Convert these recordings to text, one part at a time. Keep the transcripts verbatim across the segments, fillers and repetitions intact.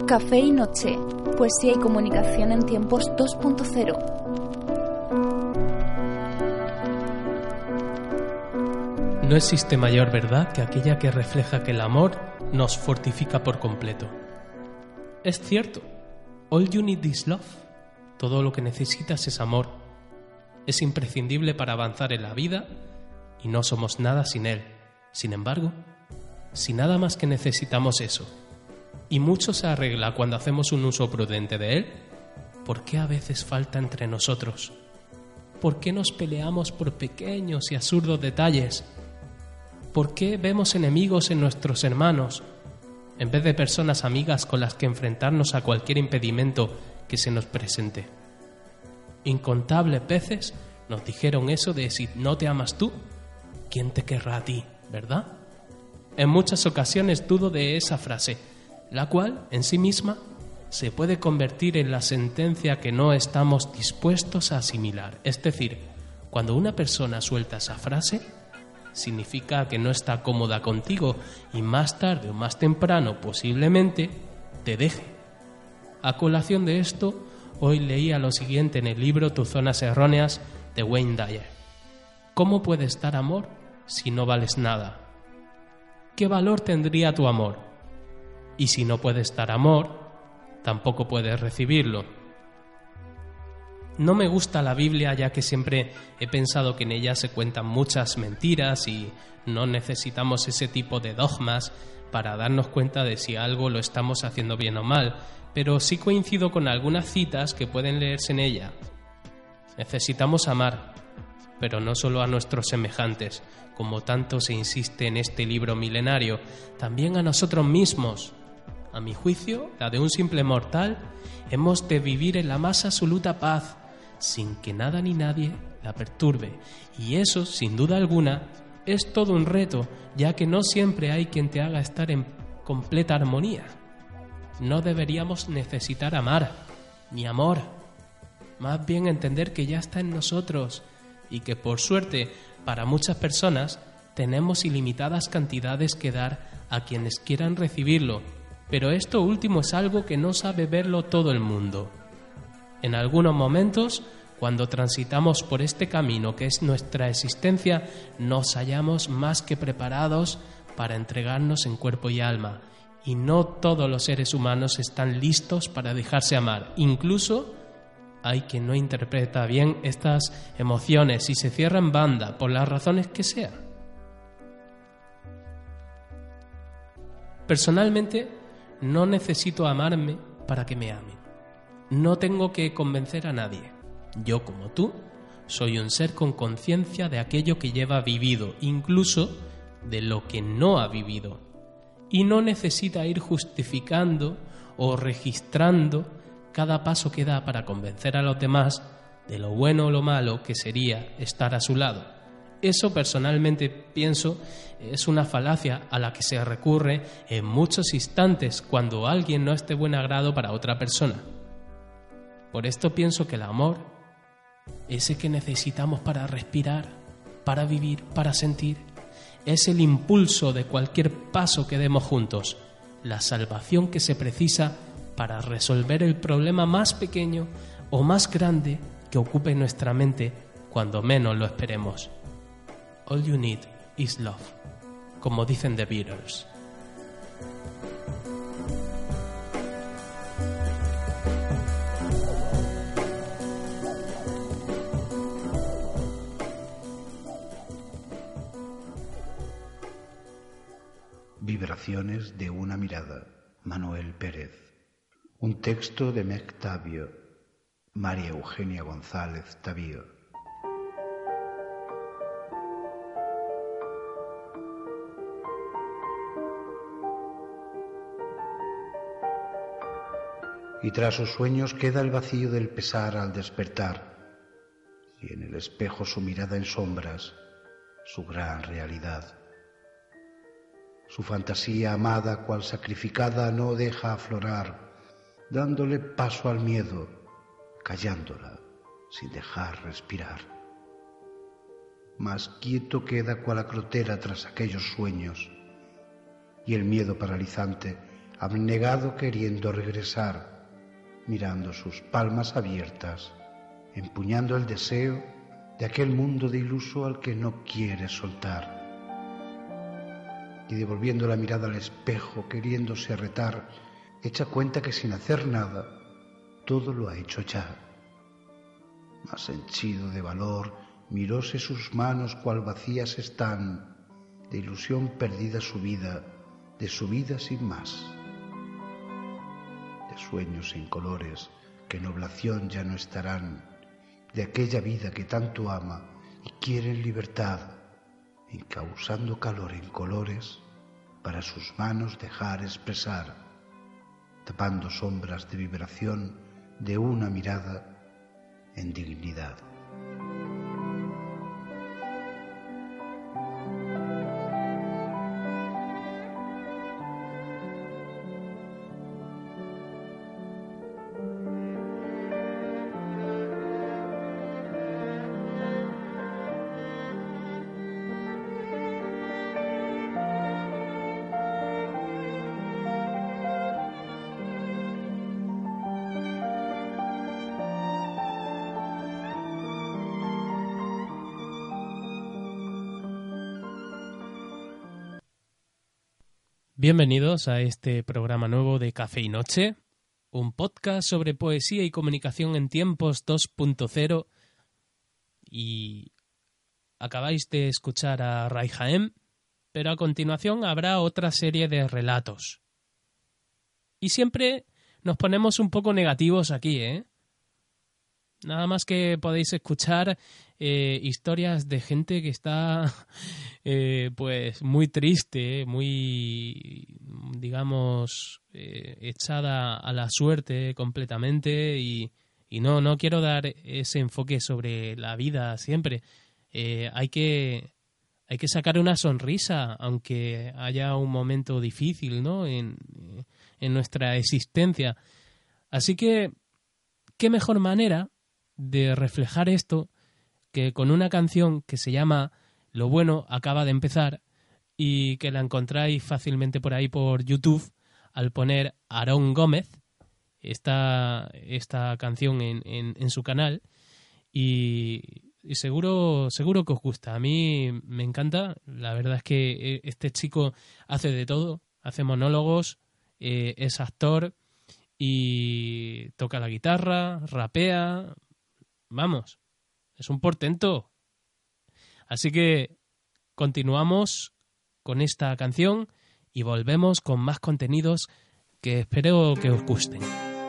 Café y Noche, poesía y comunicación en tiempos dos punto cero. No existe mayor verdad que aquella que refleja que el amor nos fortifica por completo. Es cierto, all you need is love. Todo lo que necesitas es amor. Es imprescindible para avanzar en la vida y no somos nada sin él. Sin embargo, si nada más que necesitamos eso, y mucho se arregla cuando hacemos un uso prudente de él, ¿por qué a veces falta entre nosotros? ¿Por qué nos peleamos por pequeños y absurdos detalles? ¿Por qué vemos enemigos en nuestros hermanos, en vez de personas amigas con las que enfrentarnos a cualquier impedimento que se nos presente? Incontables veces nos dijeron eso de si no te amas tú, ¿quién te querrá a ti, verdad? En muchas ocasiones dudo de esa frase, la cual, en sí misma, se puede convertir en la sentencia que no estamos dispuestos a asimilar. Es decir, cuando una persona suelta esa frase, significa que no está cómoda contigo y más tarde o más temprano, posiblemente, te deje. A colación de esto, hoy leía lo siguiente en el libro Tus zonas erróneas de Wayne Dyer. ¿Cómo puedes dar amor si no vales nada? ¿Qué valor tendría tu amor? Y si no puedes dar amor, tampoco puedes recibirlo. No me gusta la Biblia, ya que siempre he pensado que en ella se cuentan muchas mentiras y no necesitamos ese tipo de dogmas para darnos cuenta de si algo lo estamos haciendo bien o mal, pero sí coincido con algunas citas que pueden leerse en ella. Necesitamos amar, pero no solo a nuestros semejantes, como tanto se insiste en este libro milenario, también a nosotros mismos. A mi juicio, la de un simple mortal, hemos de vivir en la más absoluta paz, sin que nada ni nadie la perturbe. Y eso, sin duda alguna, es todo un reto, ya que no siempre hay quien te haga estar en completa armonía. No deberíamos necesitar amar, ni amor. Más bien entender que ya está en nosotros y que, por suerte, para muchas personas, tenemos ilimitadas cantidades que dar a quienes quieran recibirlo. Pero esto último es algo que no sabe verlo todo el mundo. En algunos momentos, cuando transitamos por este camino que es nuestra existencia, nos hallamos más que preparados para entregarnos en cuerpo y alma. Y no todos los seres humanos están listos para dejarse amar. Incluso hay quien no interpreta bien estas emociones y se cierra en banda por las razones que sean. Personalmente, no necesito amarme para que me amen. No tengo que convencer a nadie. Yo, como tú, soy un ser con conciencia de aquello que lleva vivido, incluso de lo que no ha vivido. Y no necesita ir justificando o registrando cada paso que da para convencer a los demás de lo bueno o lo malo que sería estar a su lado. Eso, personalmente, pienso, es una falacia a la que se recurre en muchos instantes cuando alguien no es de buen agrado para otra persona. Por esto pienso que el amor, ese que necesitamos para respirar, para vivir, para sentir, es el impulso de cualquier paso que demos juntos, la salvación que se precisa para resolver el problema más pequeño o más grande que ocupe nuestra mente cuando menos lo esperemos. All you need is love, como dicen The Beatles. Vibraciones de una mirada, Manuel Pérez. Un texto de Meg Tavio, María Eugenia González Tavío. Y tras sus sueños queda el vacío del pesar al despertar, y en el espejo su mirada en sombras, su gran realidad. Su fantasía amada, cual sacrificada, no deja aflorar, dándole paso al miedo, callándola, sin dejar respirar. Mas quieto queda cual acrotera tras aquellos sueños, y el miedo paralizante abnegado queriendo regresar, mirando sus palmas abiertas, empuñando el deseo de aquel mundo de iluso al que no quiere soltar, y devolviendo la mirada al espejo, queriéndose retar, echa cuenta que sin hacer nada, todo lo ha hecho ya. Mas henchido de valor, miróse sus manos cual vacías están, de ilusión perdida su vida, de su vida sin más, de sueños sin colores que en oblación ya no estarán, de aquella vida que tanto ama y quiere en libertad, encausando calor en colores para sus manos dejar expresar, tapando sombras de vibración de una mirada en dignidad. Bienvenidos a este programa nuevo de Café y Noche, un podcast sobre poesía y comunicación en tiempos dos punto cero. Y acabáis de escuchar a Ray Jaén, pero a continuación habrá otra serie de relatos. Y siempre nos ponemos un poco negativos aquí, ¿eh? Nada más que podéis escuchar eh, historias de gente que está eh, pues muy triste, muy, digamos, eh, echada a la suerte completamente y, y no, no quiero dar ese enfoque sobre la vida siempre. Eh, hay que, hay que sacar una sonrisa, aunque haya un momento difícil, ¿no? en, en nuestra existencia. Así que, ¿qué mejor manera de reflejar esto que con una canción que se llama Lo bueno acaba de empezar y que la encontráis fácilmente por ahí por YouTube al poner Aarón Gómez, esta, esta canción en, en, en su canal y, y seguro, seguro que os gusta. A mí me encanta, la verdad es que este chico hace de todo, hace monólogos, eh, es actor y toca la guitarra, rapea. Vamos, es un portento. Así que continuamos con esta canción y volvemos con más contenidos que espero que os gusten.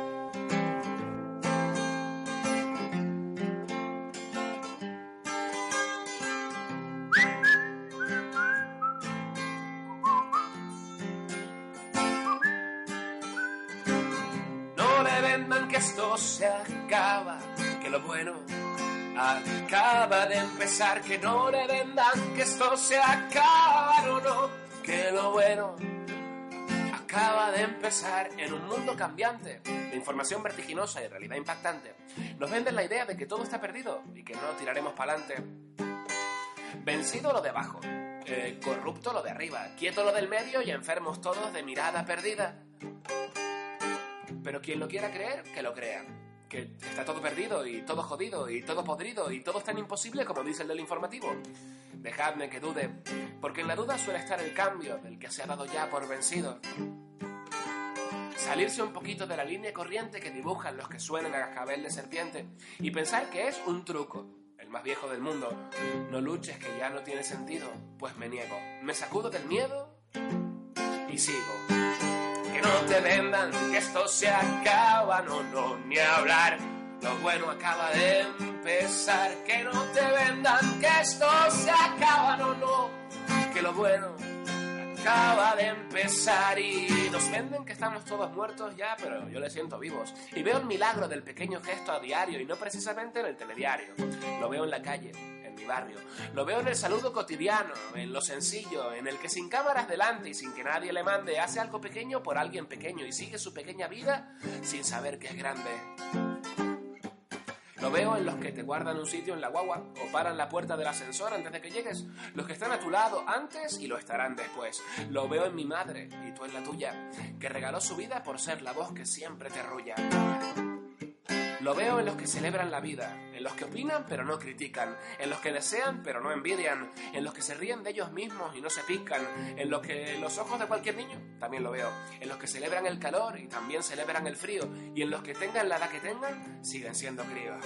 No le vendan que esto se acaba, que lo bueno acaba de empezar, que no le vendan que esto se acaba, no, no, que lo bueno acaba de empezar. En un mundo cambiante, de información vertiginosa y realidad impactante, nos venden la idea de que todo está perdido y que no tiraremos para adelante. Vencido lo de abajo, eh, corrupto lo de arriba, quieto lo del medio y enfermos todos de mirada perdida. Pero quien lo quiera creer, que lo crea. Que está todo perdido y todo jodido y todo podrido y todo es tan imposible como dice el del informativo. Dejadme que dude, porque en la duda suele estar el cambio del que se ha dado ya por vencido. Salirse un poquito de la línea corriente que dibujan los que suenan a cascabel de serpiente y pensar que es un truco, el más viejo del mundo. No luches que ya no tiene sentido, pues me niego. Me sacudo del miedo y sigo. Que no te vendan que esto se acaba, no, no, ni hablar. Lo bueno acaba de empezar. Que no te vendan que esto se acaba, no, no, que lo bueno acaba de empezar. Y nos venden que estamos todos muertos ya, pero yo les siento vivos. Y veo el milagro del pequeño gesto a diario y no precisamente en el telediario. Lo veo en la calle, en mi barrio. Lo veo en el saludo cotidiano, en lo sencillo, en el que sin cámaras delante y sin que nadie le mande, hace algo pequeño por alguien pequeño y sigue su pequeña vida sin saber que es grande. Lo veo en los que te guardan un sitio en la guagua o paran la puerta del ascensor antes de que llegues. Los que están a tu lado antes y lo estarán después. Lo veo en mi madre y tú en la tuya, que regaló su vida por ser la voz que siempre te arrulla. Lo veo en los que celebran la vida, en los que opinan pero no critican, en los que desean pero no envidian, en los que se ríen de ellos mismos y no se pican, en los que los ojos de cualquier niño también lo veo, en los que celebran el calor y también celebran el frío, y en los que tengan la edad que tengan, siguen siendo críos.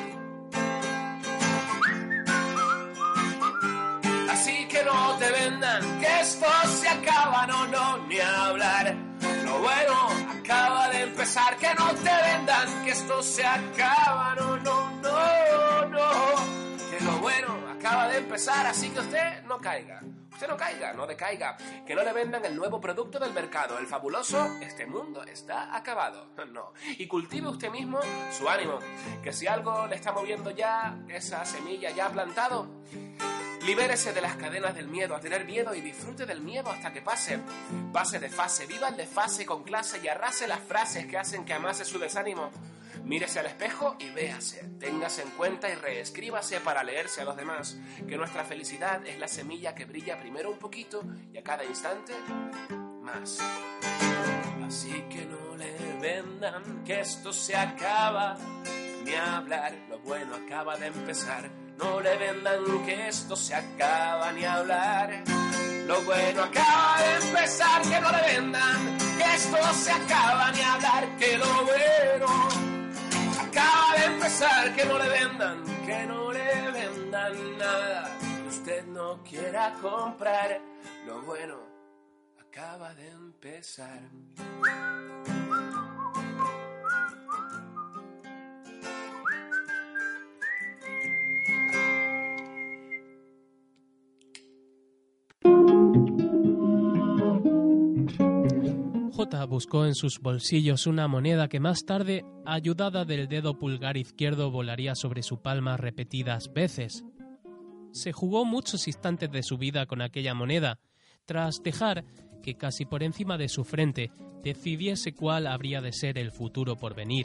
Así que no te vendan que esto se acaba, no, no, ni hablar. Lo bueno acaba de empezar, que no te vendan que esto se acaba, no, no, no, no. Que lo bueno acaba de empezar, así que usted no caiga. Usted no caiga, no decaiga. Que no le vendan el nuevo producto del mercado, el fabuloso "este mundo está acabado". No. Y cultive usted mismo su ánimo. Que si algo le está moviendo ya, esa semilla ya ha plantado, libérese de las cadenas del miedo, a tener miedo, y disfrute del miedo hasta que pase. Pase de fase, viva el desfase con clase y arrase las frases que hacen que amase su desánimo. Mírese al espejo y véase, téngase en cuenta y reescríbase para leerse a los demás, que nuestra felicidad es la semilla que brilla primero un poquito y a cada instante más. Así que no le vendan que esto se acaba, ni hablar, lo bueno acaba de empezar. No le vendan que esto se acaba, ni hablar, lo bueno acaba de empezar. Que no le vendan que esto se acaba, ni hablar, que lo bueno acaba de empezar. Que no le vendan, que no le vendan nada que usted no quiera comprar. Lo bueno acaba de empezar. J buscó en sus bolsillos una moneda que más tarde, ayudada del dedo pulgar izquierdo, volaría sobre su palma repetidas veces. Se jugó muchos instantes de su vida con aquella moneda, tras dejar que casi por encima de su frente decidiese cuál habría de ser el futuro por venir.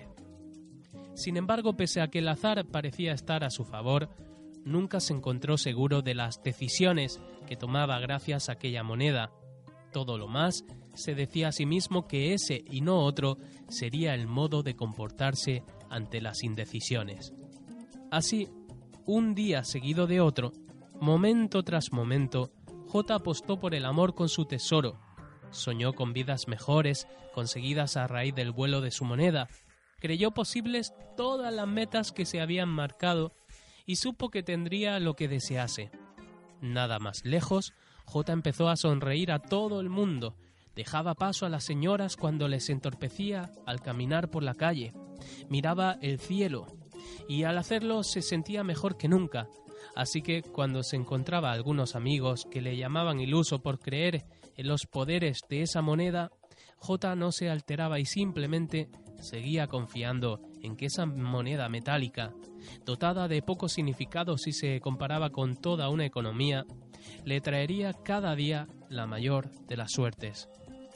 Sin embargo, pese a que el azar parecía estar a su favor, nunca se encontró seguro de las decisiones que tomaba gracias a aquella moneda. Todo lo más, se decía a sí mismo que ese y no otro sería el modo de comportarse ante las indecisiones. Así, un día seguido de otro, momento tras momento, J apostó por el amor con su tesoro. Soñó con vidas mejores, conseguidas a raíz del vuelo de su moneda. Creyó posibles todas las metas que se habían marcado y supo que tendría lo que desease. Nada más lejos, J empezó a sonreír a todo el mundo. Dejaba paso a las señoras cuando les entorpecía al caminar por la calle. Miraba el cielo y al hacerlo se sentía mejor que nunca. Así que cuando se encontraba algunos amigos que le llamaban iluso por creer en los poderes de esa moneda, J no se alteraba y simplemente seguía confiando en que esa moneda metálica, dotada de poco significado si se comparaba con toda una economía, le traería cada día la mayor de las suertes.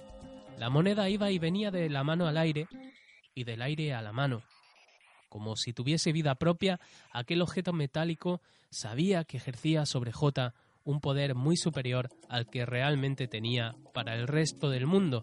La moneda iba y venía de la mano al aire y del aire a la mano. Como si tuviese vida propia, aquel objeto metálico sabía que ejercía sobre J un poder muy superior al que realmente tenía para el resto del mundo.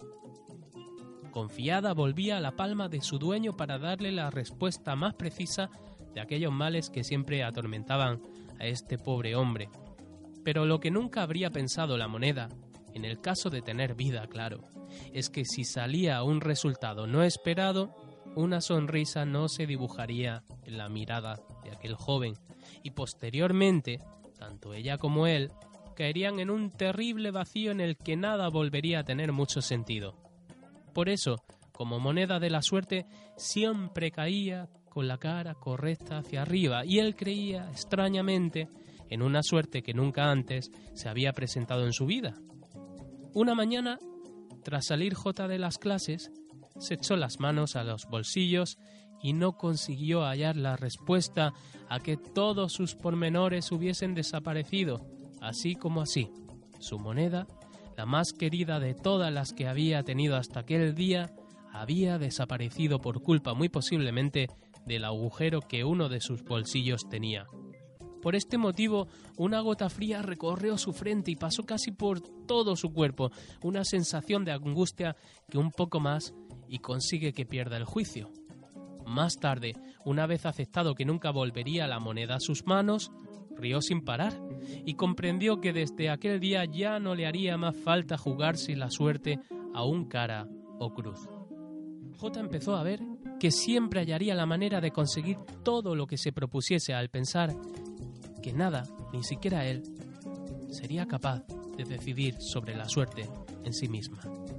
Confiada, volvía a la palma de su dueño para darle la respuesta más precisa de aquellos males que siempre atormentaban a este pobre hombre. Pero lo que nunca habría pensado la moneda, en el caso de tener vida, claro, es que si salía un resultado no esperado, una sonrisa no se dibujaría en la mirada de aquel joven, y posteriormente, tanto ella como él, caerían en un terrible vacío en el que nada volvería a tener mucho sentido. Por eso, como moneda de la suerte, siempre caía con la cara correcta hacia arriba, y él creía, extrañamente, en una suerte que nunca antes se había presentado en su vida. Una mañana, tras salir J de las clases, se echó las manos a los bolsillos y no consiguió hallar la respuesta a que todos sus pormenores hubiesen desaparecido, así como así. Su moneda, la más querida de todas las que había tenido hasta aquel día, había desaparecido por culpa muy posiblemente del agujero que uno de sus bolsillos tenía. Por este motivo, una gota fría recorrió su frente y pasó casi por todo su cuerpo, una sensación de angustia que un poco más y consigue que pierda el juicio. Más tarde, una vez aceptado que nunca volvería la moneda a sus manos, rió sin parar y comprendió que desde aquel día ya no le haría más falta jugarse la suerte a un cara o cruz. J empezó a ver que siempre hallaría la manera de conseguir todo lo que se propusiese al pensar que nada, ni siquiera él, sería capaz de decidir sobre la suerte en sí misma.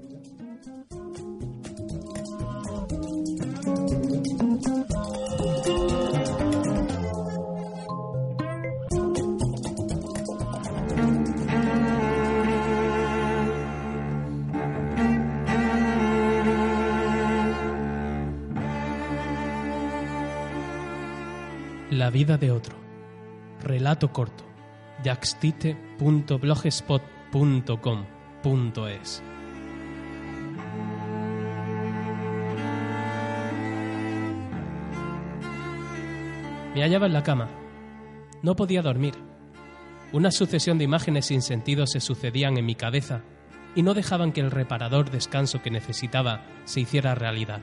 La vida de otro. Relato corto. yaxtite punto blogspot punto com punto es. Me hallaba en la cama. No podía dormir. Una sucesión de imágenes sin sentido se sucedían en mi cabeza y no dejaban que el reparador descanso que necesitaba se hiciera realidad.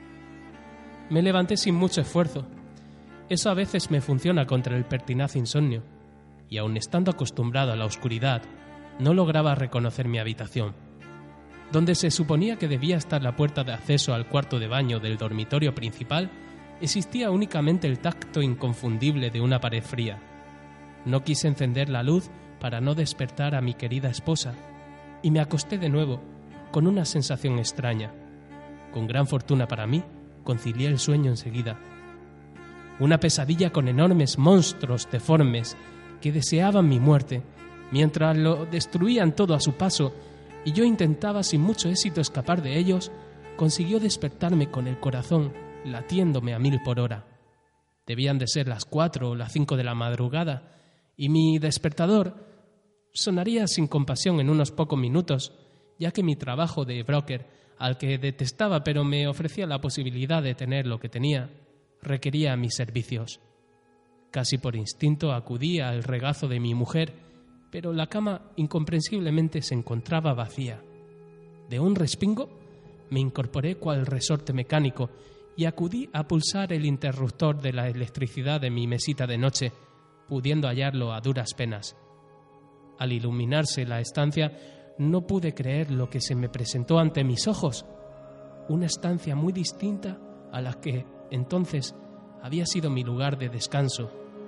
Me levanté sin mucho esfuerzo. Eso a veces me funciona contra el pertinaz insomnio, y aun estando acostumbrado a la oscuridad, no lograba reconocer mi habitación. Donde se suponía que debía estar la puerta de acceso al cuarto de baño del dormitorio principal, existía únicamente el tacto inconfundible de una pared fría. No quise encender la luz para no despertar a mi querida esposa, y me acosté de nuevo, con una sensación extraña. Con gran fortuna para mí, concilié el sueño enseguida. Una pesadilla con enormes monstruos deformes que deseaban mi muerte, mientras lo destruían todo a su paso, y yo intentaba sin mucho éxito escapar de ellos, consiguió despertarme con el corazón latiéndome a mil por hora. Debían de ser las cuatro o las cinco de la madrugada, y mi despertador sonaría sin compasión en unos pocos minutos, ya que mi trabajo de broker, al que detestaba pero me ofrecía la posibilidad de tener lo que tenía, requería mis servicios. Casi por instinto acudí al regazo de mi mujer, pero la cama incomprensiblemente se encontraba vacía. De un respingo me incorporé cual resorte mecánico y acudí a pulsar el interruptor de la electricidad de mi mesita de noche, pudiendo hallarlo a duras penas. Al iluminarse la estancia, no pude creer lo que se me presentó ante mis ojos. Una estancia muy distinta a la que entonces había sido mi lugar de descanso.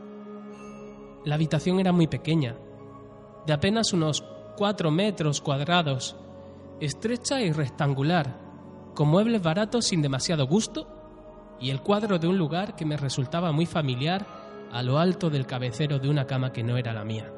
La habitación era muy pequeña, de apenas unos cuatro metros cuadrados, estrecha y rectangular, con muebles baratos sin demasiado gusto, y el cuadro de un lugar que me resultaba muy familiar a lo alto del cabecero de una cama que no era la mía.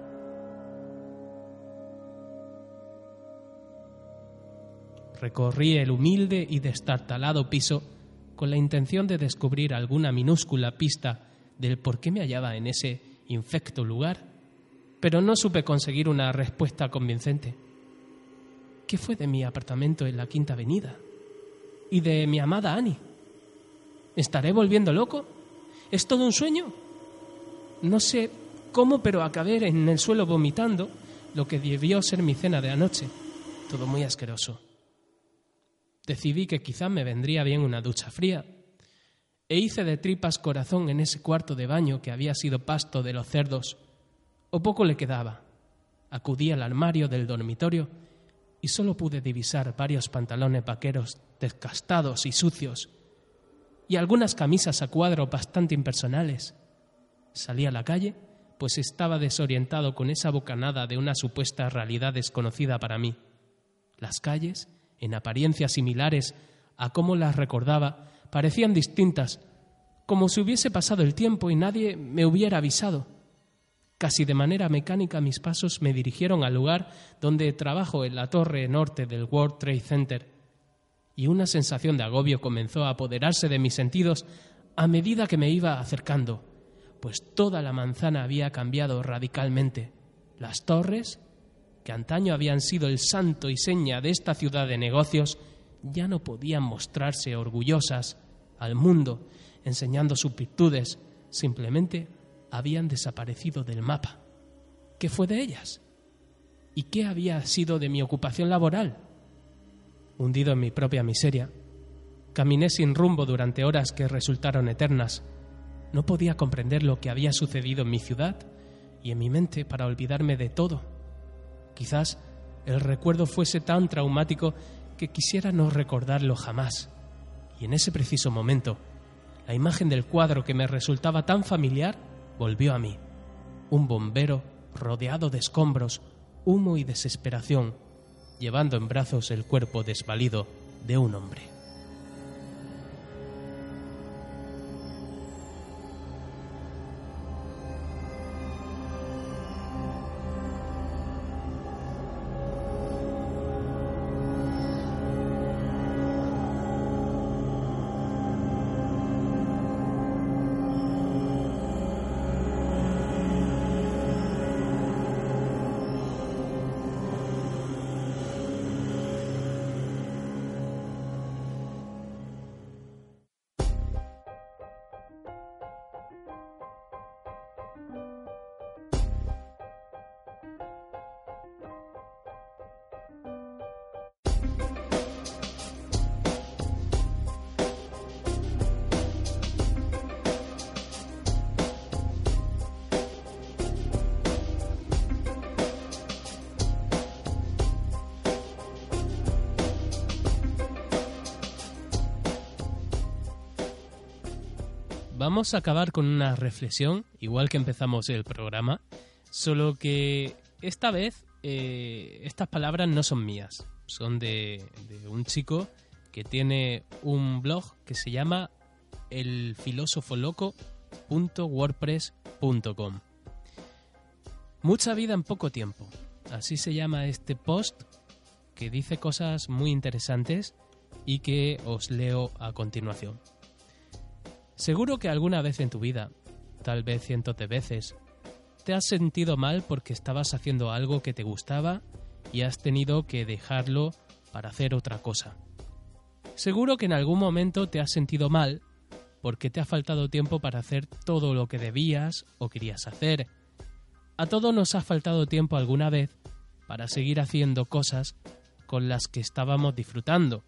Recorrí el humilde y destartalado piso con la intención de descubrir alguna minúscula pista del por qué me hallaba en ese infecto lugar, pero no supe conseguir una respuesta convincente. ¿Qué fue de mi apartamento en la Quinta Avenida? ¿Y de mi amada Annie? ¿Me estaré volviendo loco? ¿Es todo un sueño? No sé cómo, pero acabé en el suelo vomitando lo que debió ser mi cena de anoche. Todo muy asqueroso. Decidí que quizá me vendría bien una ducha fría e hice de tripas corazón en ese cuarto de baño que había sido pasto de los cerdos. O poco le quedaba. Acudí al armario del dormitorio y solo pude divisar varios pantalones vaqueros desgastados y sucios y algunas camisas a cuadro bastante impersonales. Salí a la calle, pues estaba desorientado con esa bocanada de una supuesta realidad desconocida para mí. Las calles, en apariencia similares a cómo las recordaba, parecían distintas, como si hubiese pasado el tiempo y nadie me hubiera avisado. Casi de manera mecánica mis pasos me dirigieron al lugar donde trabajo en la torre norte del World Trade Center, y una sensación de agobio comenzó a apoderarse de mis sentidos a medida que me iba acercando, pues toda la manzana había cambiado radicalmente. Las torres, que antaño habían sido el santo y seña de esta ciudad de negocios, ya no podían mostrarse orgullosas al mundo, enseñando sus virtudes, simplemente habían desaparecido del mapa. ¿Qué fue de ellas? ¿Y qué había sido de mi ocupación laboral? Hundido en mi propia miseria, caminé sin rumbo durante horas que resultaron eternas. No podía comprender lo que había sucedido en mi ciudad y en mi mente para olvidarme de todo. Quizás el recuerdo fuese tan traumático que quisiera no recordarlo jamás. Y en ese preciso momento, la imagen del cuadro que me resultaba tan familiar volvió a mí. Un bombero rodeado de escombros, humo y desesperación, llevando en brazos el cuerpo desvalido de un hombre. Vamos a acabar con una reflexión, igual que empezamos el programa, solo que esta vez eh, estas palabras no son mías, son de, de un chico que tiene un blog que se llama el filósofo loco punto wordpress punto com. Mucha vida en poco tiempo, así se llama este post, que dice cosas muy interesantes y que os leo a continuación. Seguro que alguna vez en tu vida, tal vez cientos de veces, te has sentido mal porque estabas haciendo algo que te gustaba y has tenido que dejarlo para hacer otra cosa. Seguro que en algún momento te has sentido mal porque te ha faltado tiempo para hacer todo lo que debías o querías hacer. A todos nos ha faltado tiempo alguna vez para seguir haciendo cosas con las que estábamos disfrutando.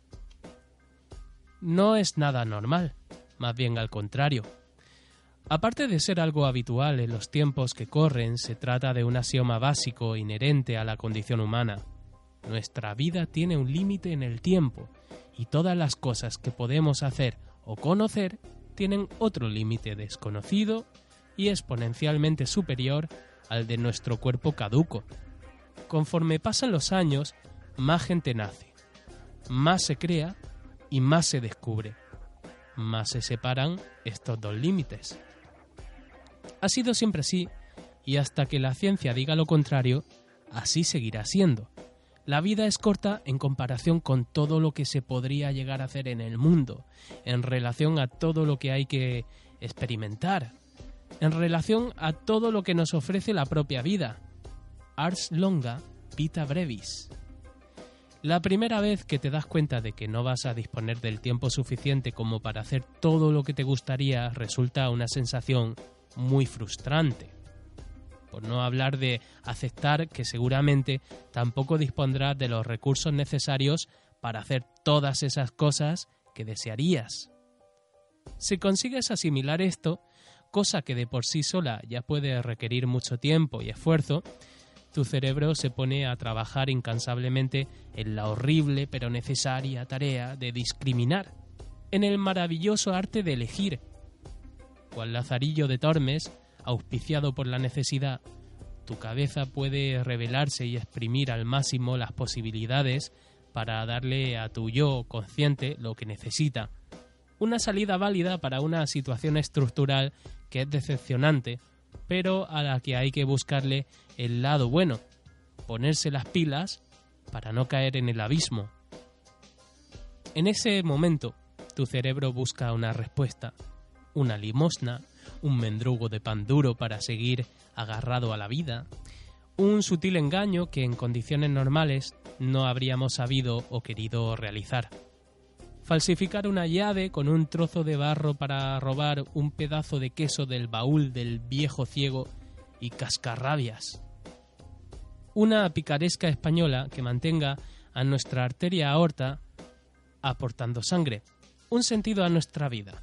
No es nada normal. Más bien al contrario. Aparte de ser algo habitual en los tiempos que corren, se trata de un axioma básico inherente a la condición humana. Nuestra vida tiene un límite en el tiempo y todas las cosas que podemos hacer o conocer tienen otro límite desconocido y exponencialmente superior al de nuestro cuerpo caduco. Conforme pasan los años, más gente nace, más se crea y más se descubre. Más se separan estos dos límites. Ha sido siempre así, y hasta que la ciencia diga lo contrario, así seguirá siendo. La vida es corta en comparación con todo lo que se podría llegar a hacer en el mundo, en relación a todo lo que hay que experimentar, en relación a todo lo que nos ofrece la propia vida. Ars longa, vita brevis. La primera vez que te das cuenta de que no vas a disponer del tiempo suficiente como para hacer todo lo que te gustaría resulta una sensación muy frustrante. Por no hablar de aceptar que seguramente tampoco dispondrás de los recursos necesarios para hacer todas esas cosas que desearías. Si consigues asimilar esto, cosa que de por sí sola ya puede requerir mucho tiempo y esfuerzo, tu cerebro se pone a trabajar incansablemente en la horrible pero necesaria tarea de discriminar, en el maravilloso arte de elegir. Cual Lazarillo de Tormes, auspiciado por la necesidad, tu cabeza puede revelarse y exprimir al máximo las posibilidades para darle a tu yo consciente lo que necesita. Una salida válida para una situación estructural que es decepcionante, pero a la que hay que buscarle el lado bueno, ponerse las pilas para no caer en el abismo. En ese momento, tu cerebro busca una respuesta, una limosna, un mendrugo de pan duro para seguir agarrado a la vida, un sutil engaño que en condiciones normales no habríamos sabido o querido realizar. falsificar una llave con un trozo de barro para robar un pedazo de queso del baúl del viejo ciego y cascarrabias. Una picaresca española que mantenga a nuestra arteria aorta aportando sangre, un sentido a nuestra vida.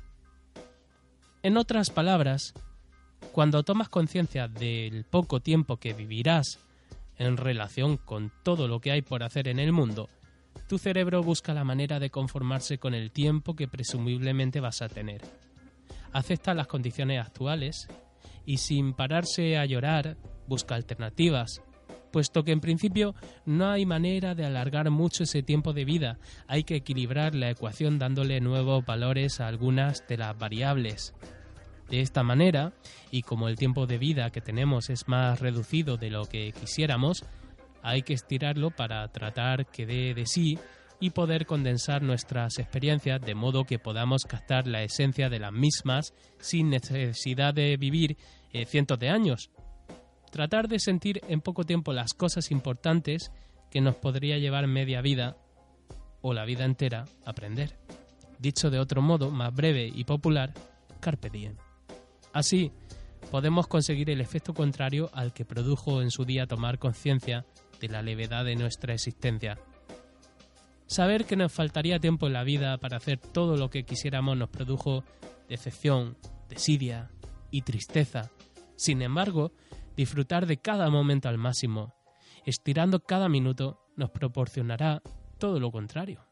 En otras palabras, cuando tomas conciencia del poco tiempo que vivirás en relación con todo lo que hay por hacer en el mundo, tu cerebro busca la manera de conformarse con el tiempo que presumiblemente vas a tener. Acepta las condiciones actuales y, sin pararse a llorar, busca alternativas, puesto que en principio no hay manera de alargar mucho ese tiempo de vida. Hay que equilibrar la ecuación dándole nuevos valores a algunas de las variables. De esta manera, y como el tiempo de vida que tenemos es más reducido de lo que quisiéramos, hay que estirarlo para tratar que dé de sí y poder condensar nuestras experiencias de modo que podamos captar la esencia de las mismas sin necesidad de vivir eh, cientos de años. Tratar de sentir en poco tiempo las cosas importantes que nos podría llevar media vida o la vida entera aprender. Dicho de otro modo, más breve y popular, carpe diem. Así, podemos conseguir el efecto contrario al que produjo en su día tomar conciencia de la levedad de nuestra existencia. Saber que nos faltaría tiempo en la vida para hacer todo lo que quisiéramos nos produjo decepción, desidia y tristeza. Sin embargo, disfrutar de cada momento al máximo, estirando cada minuto, nos proporcionará todo lo contrario.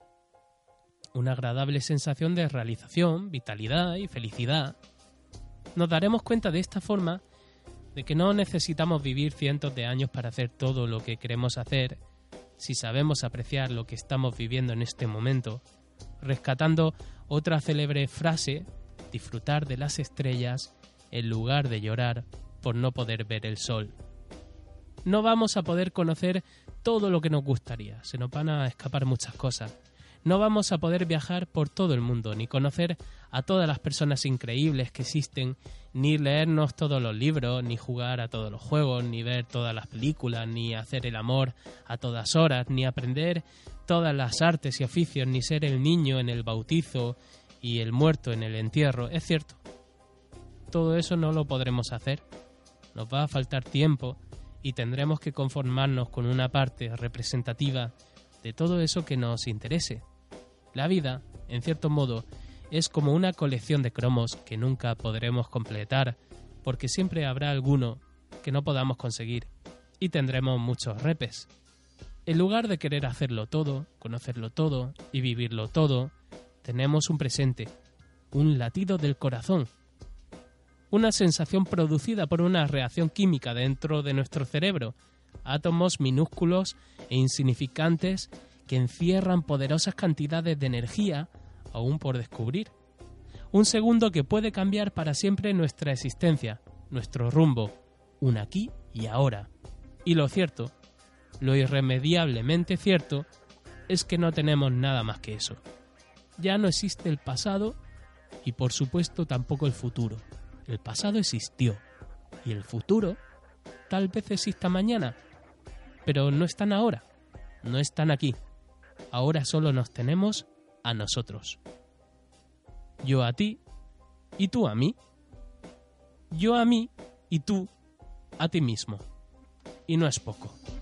Una agradable sensación de realización, vitalidad y felicidad. Nos daremos cuenta de esta forma de que no necesitamos vivir cientos de años para hacer todo lo que queremos hacer si sabemos apreciar lo que estamos viviendo en este momento, rescatando otra célebre frase, disfrutar de las estrellas en lugar de llorar por no poder ver el sol. No vamos a poder conocer todo lo que nos gustaría, se nos van a escapar muchas cosas. No vamos a poder viajar por todo el mundo, ni conocer a todas las personas increíbles que existen, ni leernos todos los libros, ni jugar a todos los juegos, ni ver todas las películas, ni hacer el amor a todas horas, ni aprender todas las artes y oficios, ni ser el niño en el bautizo y el muerto en el entierro. Es cierto, todo eso no lo podremos hacer. Nos va a faltar tiempo y tendremos que conformarnos con una parte representativa de todo eso que nos interese. La vida, en cierto modo, es como una colección de cromos que nunca podremos completar, porque siempre habrá alguno que no podamos conseguir y tendremos muchos repes. En lugar de querer hacerlo todo, conocerlo todo y vivirlo todo, tenemos un presente, un latido del corazón, una sensación producida por una reacción química dentro de nuestro cerebro, átomos minúsculos e insignificantes que encierran poderosas cantidades de energía aún por descubrir. Un segundo que puede cambiar para siempre nuestra existencia, nuestro rumbo, un aquí y ahora. Y lo cierto, lo irremediablemente cierto, es que no tenemos nada más que eso. Ya no existe el pasado y por supuesto tampoco el futuro. El pasado existió y el futuro tal vez exista mañana, pero no están ahora, no están aquí. Ahora solo nos tenemos a nosotros. Yo a ti y tú a mí. Yo a mí y tú a ti mismo. Y no es poco.